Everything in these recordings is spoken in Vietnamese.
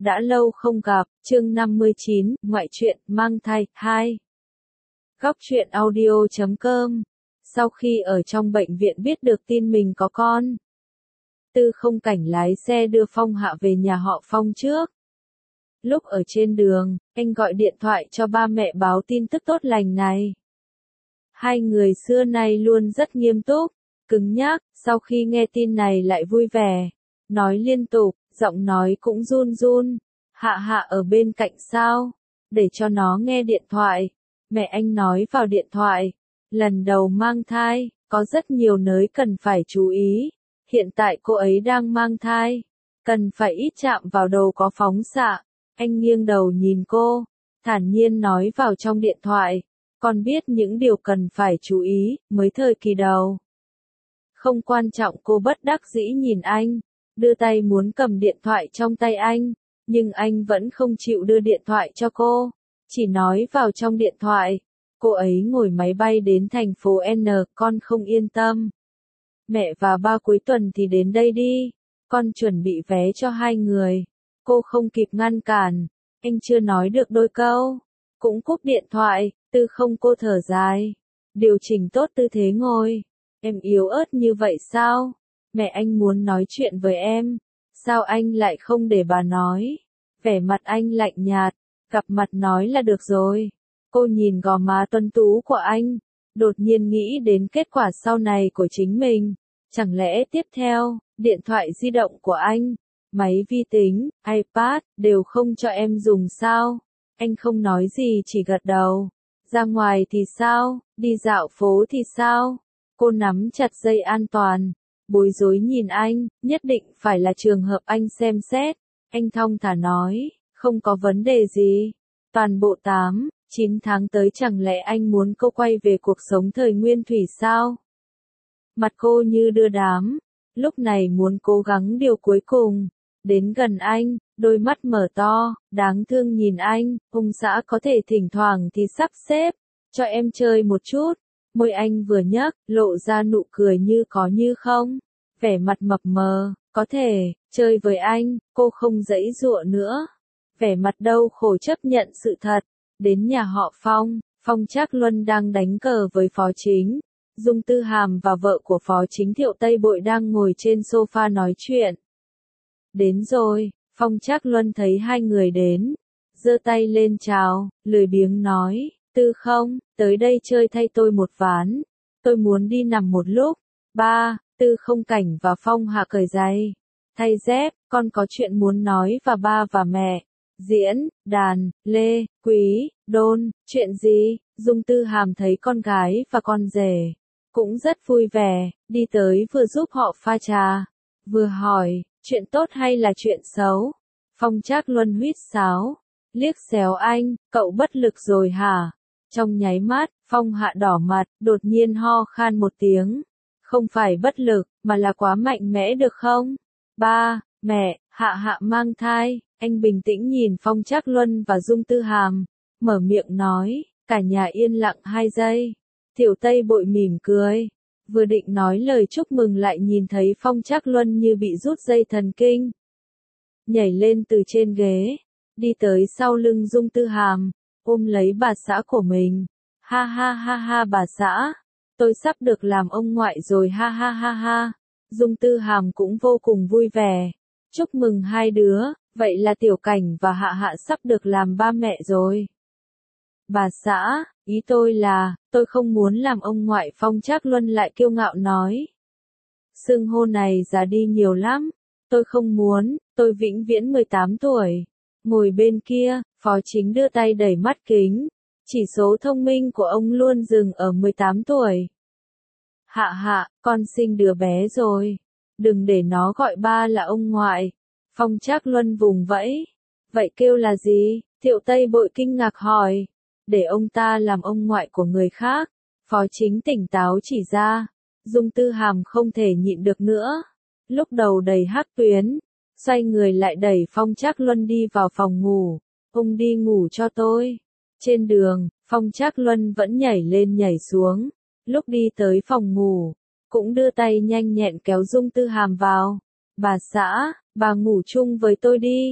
đã lâu không gặp, chương 59, ngoại truyện, mang thai, 2. Góc truyện audio.com. Sau khi ở trong bệnh viện biết được tin mình có con, Tư Không Cảnh lái xe đưa Phong Hạ về nhà họ Phong trước. Lúc ở trên đường, anh gọi điện thoại cho ba mẹ báo tin tức tốt lành này. Hai người xưa nay luôn rất nghiêm túc, cứng nhắc, sau khi nghe tin này lại vui vẻ, nói liên tục, giọng nói cũng run run. Hạ Hạ ở bên cạnh sao? Để cho nó nghe điện thoại. Mẹ anh nói vào điện thoại. Lần đầu mang thai, có rất nhiều nơi cần phải chú ý. Hiện tại cô ấy đang mang thai. Cần phải ít chạm vào đầu có phóng xạ. Anh nghiêng đầu nhìn cô, thản nhiên nói vào trong điện thoại. Con biết những điều cần phải chú ý, mới thời kỳ đầu. Không quan trọng, cô bất đắc dĩ nhìn anh, đưa tay muốn cầm điện thoại trong tay anh, nhưng anh vẫn không chịu đưa điện thoại cho cô, chỉ nói vào trong điện thoại. Cô ấy ngồi máy bay đến thành phố N, con không yên tâm. Mẹ và ba cuối tuần thì đến đây đi, con chuẩn bị vé cho hai người. Cô không kịp ngăn cản, anh chưa nói được đôi câu, cũng cúp điện thoại. Tư Không, cô thở dài, điều chỉnh tốt tư thế ngồi. Em yếu ớt như vậy sao? Mẹ anh muốn nói chuyện với em. Sao anh lại không để bà nói? Vẻ mặt anh lạnh nhạt, cặp mặt nói là được rồi. Cô nhìn gò má tuấn tú của anh, đột nhiên nghĩ đến kết quả sau này của chính mình. Chẳng lẽ tiếp theo, điện thoại di động của anh, máy vi tính, iPad, đều không cho em dùng sao? Anh không nói gì, chỉ gật đầu. Ra ngoài thì sao? Đi dạo phố thì sao? Cô nắm chặt dây an toàn, bối rối nhìn anh, nhất định phải là trường hợp anh xem xét. Anh thong thả nói, không có vấn đề gì. Toàn bộ 8-9 tháng tới chẳng lẽ anh muốn cô quay về cuộc sống thời nguyên thủy sao? Mặt cô như đưa đám, lúc này muốn cố gắng điều cuối cùng. Đến gần anh, đôi mắt mở to, đáng thương nhìn anh. Ông xã có thể thỉnh thoảng thì sắp xếp cho em chơi một chút. Môi anh vừa nhấc, lộ ra nụ cười như có như không. Vẻ mặt mập mờ, có thể chơi với anh. Cô không giãy giụa nữa, vẻ mặt đau khổ chấp nhận sự thật. Đến nhà họ Phong, Phong Trác Luân đang đánh cờ với Phó Chính. Dung Tư Hàm và vợ của Phó Chính Thiệu Tây Bội đang ngồi trên sofa nói chuyện. Đến rồi. Phong Trác Luân thấy hai người đến, giơ tay lên chào, lười biếng nói, Tư Không, tới đây chơi thay tôi một ván. Tôi muốn đi nằm một lúc. Ba, Tư Không Cảnh và Phong Hạ cởi giày, thay dép, con có chuyện muốn nói và ba và mẹ. Diễn, đàn, Lê, Quý, Đôn, chuyện gì? Dung Tư Hàm thấy con gái và con rể cũng rất vui vẻ, đi tới vừa giúp họ pha trà, vừa hỏi, chuyện tốt hay là chuyện xấu? Phong Trác Luân huýt sáo, liếc xéo anh, cậu bất lực rồi hả? Trong nháy mắt, Phong Hạ đỏ mặt, đột nhiên ho khan một tiếng. Không phải bất lực, mà là quá mạnh mẽ được không? Ba, mẹ, Hạ Hạ mang thai. Anh bình tĩnh nhìn Phong Trác Luân và Dung Tư Hàm, mở miệng nói. Cả nhà yên lặng 2 giây. Thiệu Tây Bội mỉm cười, vừa định nói lời chúc mừng lại nhìn thấy Phong Trác Luân như bị rút dây thần kinh. Nhảy lên từ trên ghế, đi tới sau lưng Dung Tư Hàm, ôm lấy bà xã của mình. Ha ha ha ha bà xã, tôi sắp được làm ông ngoại rồi ha ha ha ha. Dung Tư Hàm cũng vô cùng vui vẻ. Chúc mừng hai đứa, vậy là Tiểu Cảnh và Hạ Hạ sắp được làm ba mẹ rồi. Bà xã, ý tôi là, tôi không muốn làm ông ngoại. Phong Trác Luân lại kiêu ngạo nói. Xưng hô này già đi nhiều lắm, tôi không muốn, tôi vĩnh viễn 18 tuổi. Ngồi bên kia, Phó Chính đưa tay đẩy mắt kính, chỉ số thông minh của ông luôn dừng ở 18 tuổi. Hạ Hạ, con sinh đứa bé rồi, đừng để nó gọi ba là ông ngoại. Phong Trác Luân vùng vẫy. Vậy kêu là gì? Thiệu Tây Bội kinh ngạc hỏi. Để ông ta làm ông ngoại của người khác. Phó Chính tỉnh táo chỉ ra. Dung Tư Hàm không thể nhịn được nữa. Lúc đầu đầy hắc tuyến, xoay người lại đẩy Phong Trác Luân đi vào phòng ngủ. Ông đi ngủ cho tôi. Trên đường, Phong Trác Luân vẫn nhảy lên nhảy xuống. Lúc đi tới phòng ngủ, cũng đưa tay nhanh nhẹn kéo Dung Tư Hàm vào. Bà xã, bà ngủ chung với tôi đi.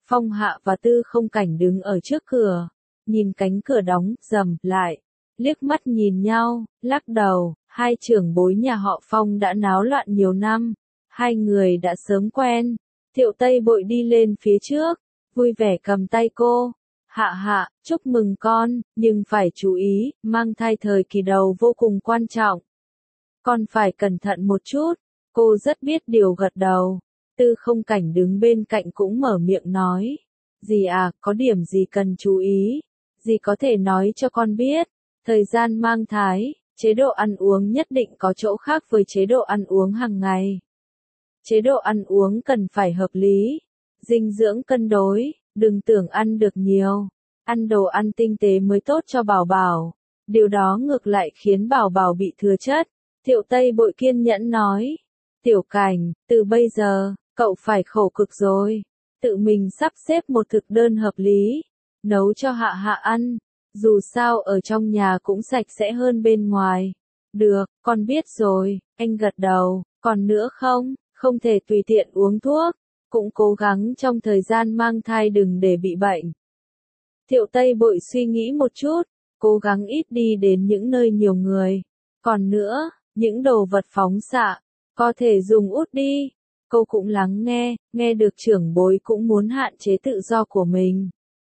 Phong Hạ và Tư Không Cảnh đứng ở trước cửa, nhìn cánh cửa đóng rầm lại, liếc mắt nhìn nhau, lắc đầu, hai trưởng bối nhà họ Phong đã náo loạn nhiều năm, hai người đã sớm quen. Thiệu Tây Bội đi lên phía trước, vui vẻ cầm tay cô. Hạ hạ, chúc mừng con, nhưng phải chú ý, mang thai thời kỳ đầu vô cùng quan trọng. Con phải cẩn thận một chút, cô rất biết điều gật đầu. Tư Không Cảnh đứng bên cạnh cũng mở miệng nói. Dì à, có điểm gì cần chú ý? Dì có thể nói cho con biết. Thời gian mang thai, chế độ ăn uống nhất định có chỗ khác với chế độ ăn uống hàng ngày. Chế độ ăn uống cần phải hợp lý, dinh dưỡng cân đối, đừng tưởng ăn được nhiều. Ăn đồ ăn tinh tế mới tốt cho bảo bảo. Điều đó ngược lại khiến bảo bảo bị thừa chất. Thiệu Tây Bội kiên nhẫn nói. Tiểu Cảnh, từ bây giờ, cậu phải khổ cực rồi. Tự mình sắp xếp một thực đơn hợp lý. Nấu cho Hạ Hạ ăn. Dù sao ở trong nhà cũng sạch sẽ hơn bên ngoài. Được, con biết rồi, anh gật đầu. Còn nữa không? Không thể tùy tiện uống thuốc. Cũng cố gắng trong thời gian mang thai đừng để bị bệnh. Thiệu Tây Bội suy nghĩ một chút, cố gắng ít đi đến những nơi nhiều người. Còn nữa, những đồ vật phóng xạ, có thể dùng út đi. Cô cũng lắng nghe được trưởng bối cũng muốn hạn chế tự do của mình.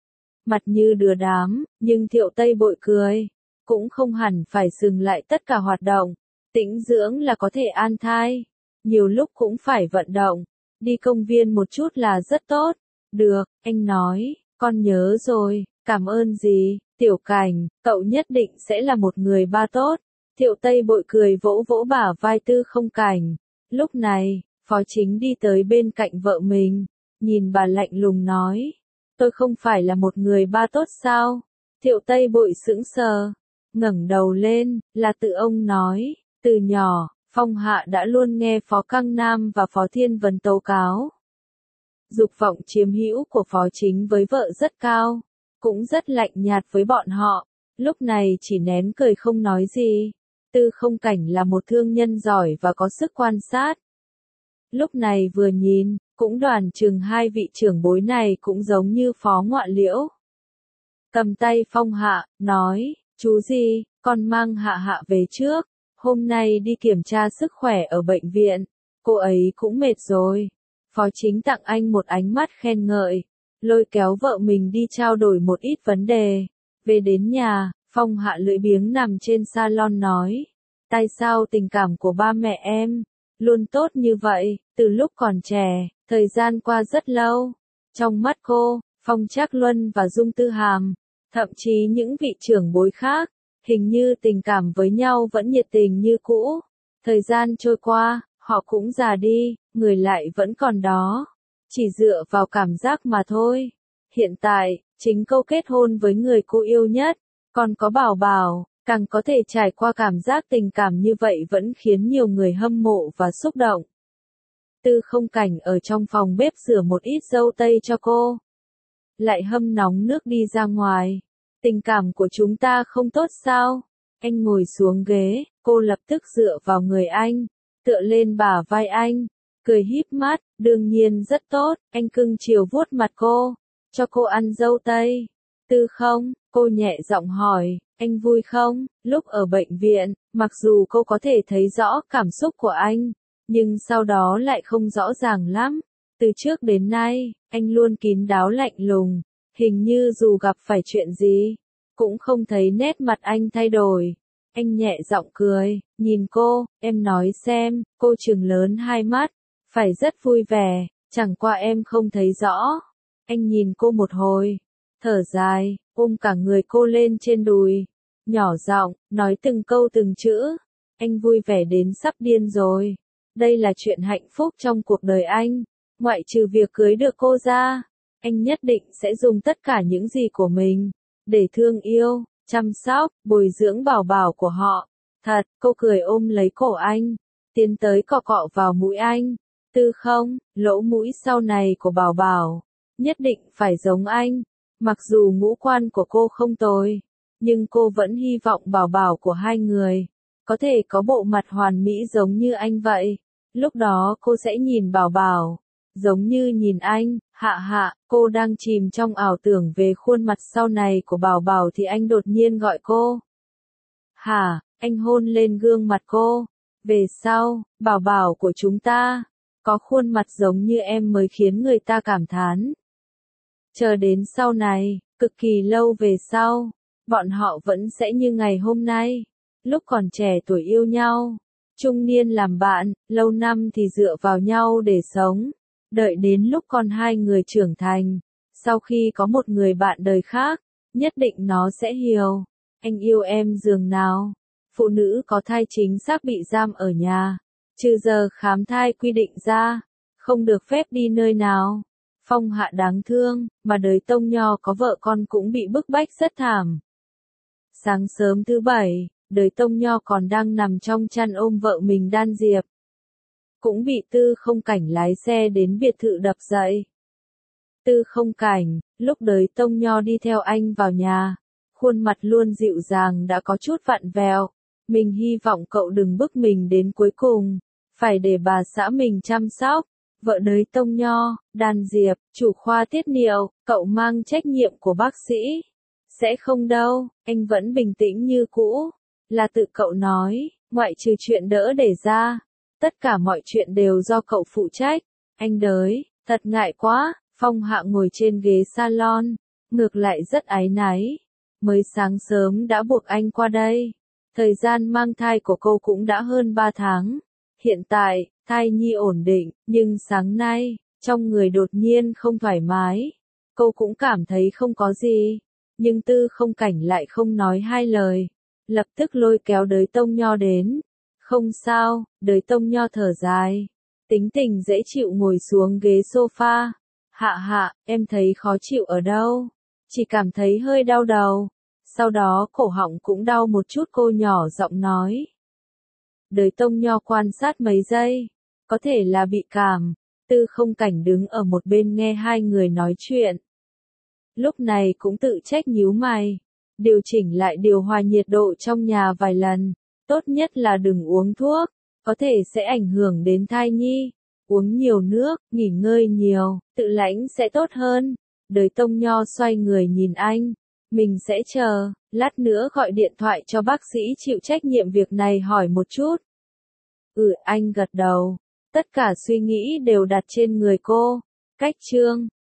Mặt như đưa đám, nhưng Thiệu Tây Bội cười. Cũng không hẳn phải dừng lại tất cả hoạt động. Tĩnh dưỡng là có thể an thai. Nhiều lúc cũng phải vận động. Đi công viên một chút là rất tốt. Được, anh nói, con nhớ rồi, cảm ơn dì. Tiểu Cảnh, cậu nhất định sẽ là một người ba tốt. Thiệu Tây Bội cười vỗ vỗ bả vai Tư Không Cảnh. Lúc này, Phó Chính đi tới bên cạnh vợ mình, nhìn bà lạnh lùng nói. Tôi không phải là một người ba tốt sao? Thiệu Tây Bội sững sờ, ngẩng đầu lên, là tự ông nói. Từ nhỏ, Phong Hạ đã luôn nghe Phó Căng Nam và Phó Thiên Vân tố cáo. Dục vọng chiếm hữu của Phó Chính với vợ rất cao, cũng rất lạnh nhạt với bọn họ, lúc này chỉ nén cười không nói gì. Tư Không Cảnh là một thương nhân giỏi và có sức quan sát. Lúc này vừa nhìn, cũng đoán chừng hai vị trưởng bối này cũng giống như Phó Ngoại Liễu. Cầm tay Phong Hạ, nói, chú gì, con mang Hạ Hạ về trước. Hôm nay đi kiểm tra sức khỏe ở bệnh viện, cô ấy cũng mệt rồi. Phó Chính tặng anh một ánh mắt khen ngợi, lôi kéo vợ mình đi trao đổi một ít vấn đề. Về đến nhà, Phong Hạ lưỡi biếng nằm trên salon nói, tại sao tình cảm của ba mẹ em luôn tốt như vậy, từ lúc còn trẻ, thời gian qua rất lâu. Trong mắt cô, Phong Trác Luân và Dung Tư Hàm, thậm chí những vị trưởng bối khác, hình như tình cảm với nhau vẫn nhiệt tình như cũ. Thời gian trôi qua, họ cũng già đi, người lại vẫn còn đó. Chỉ dựa vào cảm giác mà thôi. Hiện tại, chính cô kết hôn với người cô yêu nhất, còn có bảo bảo, càng có thể trải qua cảm giác tình cảm như vậy vẫn khiến nhiều người hâm mộ và xúc động. Tư Không Cảnh ở trong phòng bếp rửa một ít dâu tây cho cô. Lại hâm nóng nước đi ra ngoài. Tình cảm của chúng ta không tốt sao? Anh ngồi xuống ghế, cô lập tức dựa vào người anh, tựa lên bả vai anh, cười híp mắt, đương nhiên rất tốt, anh cưng chiều vuốt mặt cô, cho cô ăn dâu tây. Tư Không, cô nhẹ giọng hỏi, anh vui không? Lúc ở bệnh viện, mặc dù cô có thể thấy rõ cảm xúc của anh, nhưng sau đó lại không rõ ràng lắm. Từ trước đến nay, anh luôn kín đáo lạnh lùng, hình như dù gặp phải chuyện gì, cũng không thấy nét mặt anh thay đổi. Anh nhẹ giọng cười, nhìn cô, em nói xem, cô trừng lớn hai mắt, phải rất vui vẻ, chẳng qua em không thấy rõ. Anh nhìn cô một hồi, thở dài, ôm cả người cô lên trên đùi, nhỏ giọng, nói từng câu từng chữ. Anh vui vẻ đến sắp điên rồi. Đây là chuyện hạnh phúc trong cuộc đời anh, ngoại trừ việc cưới được cô ra. Anh nhất định sẽ dùng tất cả những gì của mình, để thương yêu, chăm sóc, bồi dưỡng bảo bảo của họ. Thật, cô cười ôm lấy cổ anh, tiến tới cọ cọ vào mũi anh. Tư Không, lỗ mũi sau này của bảo bảo, nhất định phải giống anh. Mặc dù ngũ quan của cô không tồi, nhưng cô vẫn hy vọng bảo bảo của hai người có thể có bộ mặt hoàn mỹ giống như anh vậy. Lúc đó cô sẽ nhìn bảo bảo, giống như nhìn anh, Hạ Hạ, cô đang chìm trong ảo tưởng về khuôn mặt sau này của Bảo Bảo thì anh đột nhiên gọi cô. Hả, anh hôn lên gương mặt cô. Về sau, Bảo Bảo của chúng ta, có khuôn mặt giống như em mới khiến người ta cảm thán. Chờ đến sau này, cực kỳ lâu về sau, bọn họ vẫn sẽ như ngày hôm nay, lúc còn trẻ tuổi yêu nhau, trung niên làm bạn, lâu năm thì dựa vào nhau để sống. Đợi đến lúc con hai người trưởng thành, sau khi có một người bạn đời khác, nhất định nó sẽ hiểu. Anh yêu em giường nào? Phụ nữ có thai chính xác bị giam ở nhà, trừ giờ khám thai quy định ra, không được phép đi nơi nào. Phong Hạ đáng thương, mà đời Tông Nho có vợ con cũng bị bức bách rất thảm. Sáng sớm thứ bảy, đời Tông Nho còn đang nằm trong chăn ôm vợ mình Đan Diệp. Cũng bị Tư Không Cảnh lái xe đến biệt thự đập dậy. Tư Không Cảnh, lúc đời Tông Nho đi theo anh vào nhà, khuôn mặt luôn dịu dàng đã có chút vặn vẹo. Mình hy vọng cậu đừng bức mình đến cuối cùng, phải để bà xã mình chăm sóc. Vợ đời Tông Nho, Đan Diệp, chủ khoa tiết niệu, cậu mang trách nhiệm của bác sĩ. Sẽ không đâu, anh vẫn bình tĩnh như cũ. Là tự cậu nói, ngoại trừ chuyện đỡ đẻ ra, tất cả mọi chuyện đều do cậu phụ trách. Anh đới, thật ngại quá. Phong Hạ ngồi trên ghế salon, ngược lại rất áy náy. Mới sáng sớm đã buộc anh qua đây. Thời gian mang thai của cô cũng đã hơn 3 tháng. Hiện tại, thai nhi ổn định, nhưng sáng nay, trong người đột nhiên không thoải mái. Cô cũng cảm thấy không có gì. Nhưng Tư Không Cảnh lại không nói hai lời. Lập tức lôi kéo đới Tông Nho đến. Không sao, đới Tông Nho thở dài. Tính tình dễ chịu ngồi xuống ghế sofa. Hạ Hạ, em thấy khó chịu ở đâu? Chỉ cảm thấy hơi đau đầu. Sau đó cổ họng cũng đau một chút, cô nhỏ giọng nói. Đời Tông Nho quan sát mấy giây. Có thể là bị cảm. Tư Không Cảnh đứng ở một bên nghe hai người nói chuyện. Lúc này cũng tự trách nhíu mày. Điều chỉnh lại điều hòa nhiệt độ trong nhà vài lần. Tốt nhất là đừng uống thuốc. Có thể sẽ ảnh hưởng đến thai nhi. Uống nhiều nước, nghỉ ngơi nhiều, tự lãnh sẽ tốt hơn. Đời Tông Nho xoay người nhìn anh. Mình sẽ chờ, lát nữa gọi điện thoại cho bác sĩ chịu trách nhiệm việc này hỏi một chút. Anh gật đầu. Tất cả suy nghĩ đều đặt trên người cô. Cách chương